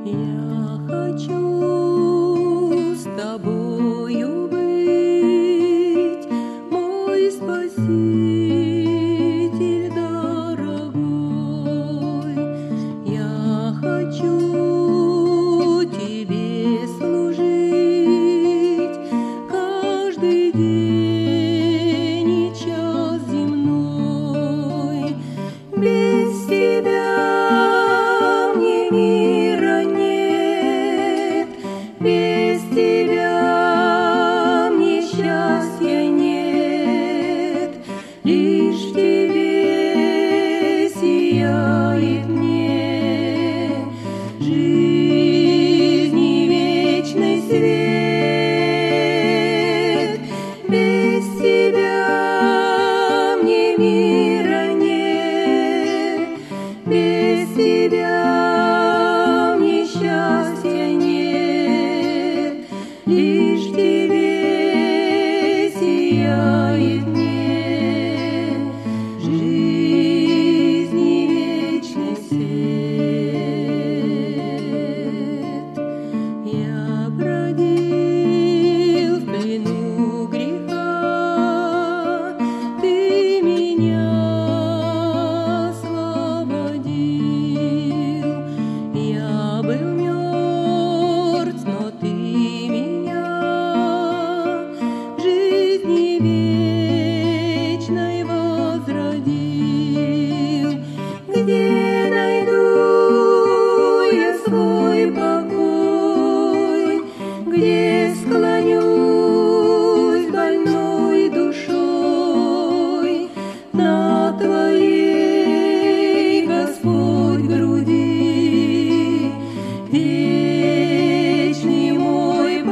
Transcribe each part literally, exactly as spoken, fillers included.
Я хочу с тобою быть, мой Спаситель дорогой. Я хочу тебе служить каждый день и час земной. Без тебя мне мира нет, без тебя мне счастья нет. Лишь в тебе сияет мне жизни вечный свет. Без тебя мне мира нет, без тебя мне счастья нет. Лишь в тебе сияет мне жизни вечный свет. Я бродил в плену греха, ты меня освободил. Я был мертв, но ты меня в жизни вечной возродил. Где найду я свой покой, где склонюсь больной душой на твоей, Господь, груди? Вечный мой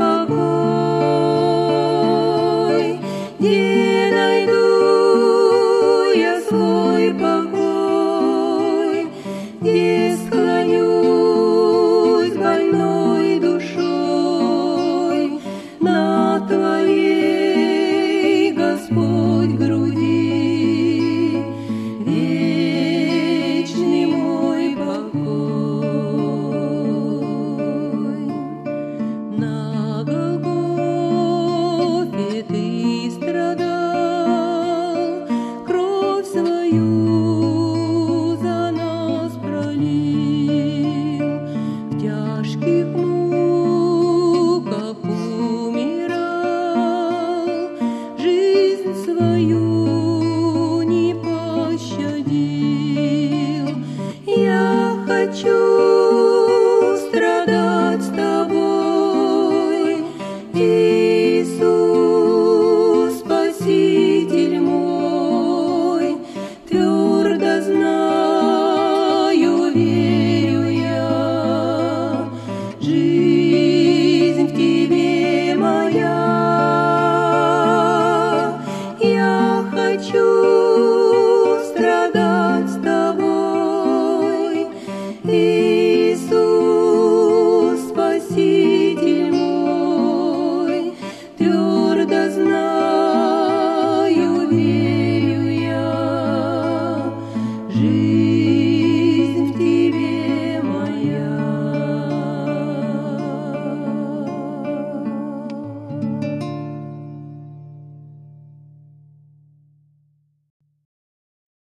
покой, где найду я свой покой, где склонюсь больной душой на твоей, Господь, груди? Вечный мой покой. На Голгофе ты страдал, кровь свою за нас пролил, в тяжких муках умирал, жизнь свою не пощадил. Я хочу страдать с тобой, Иисус, Спаситель мой, твердо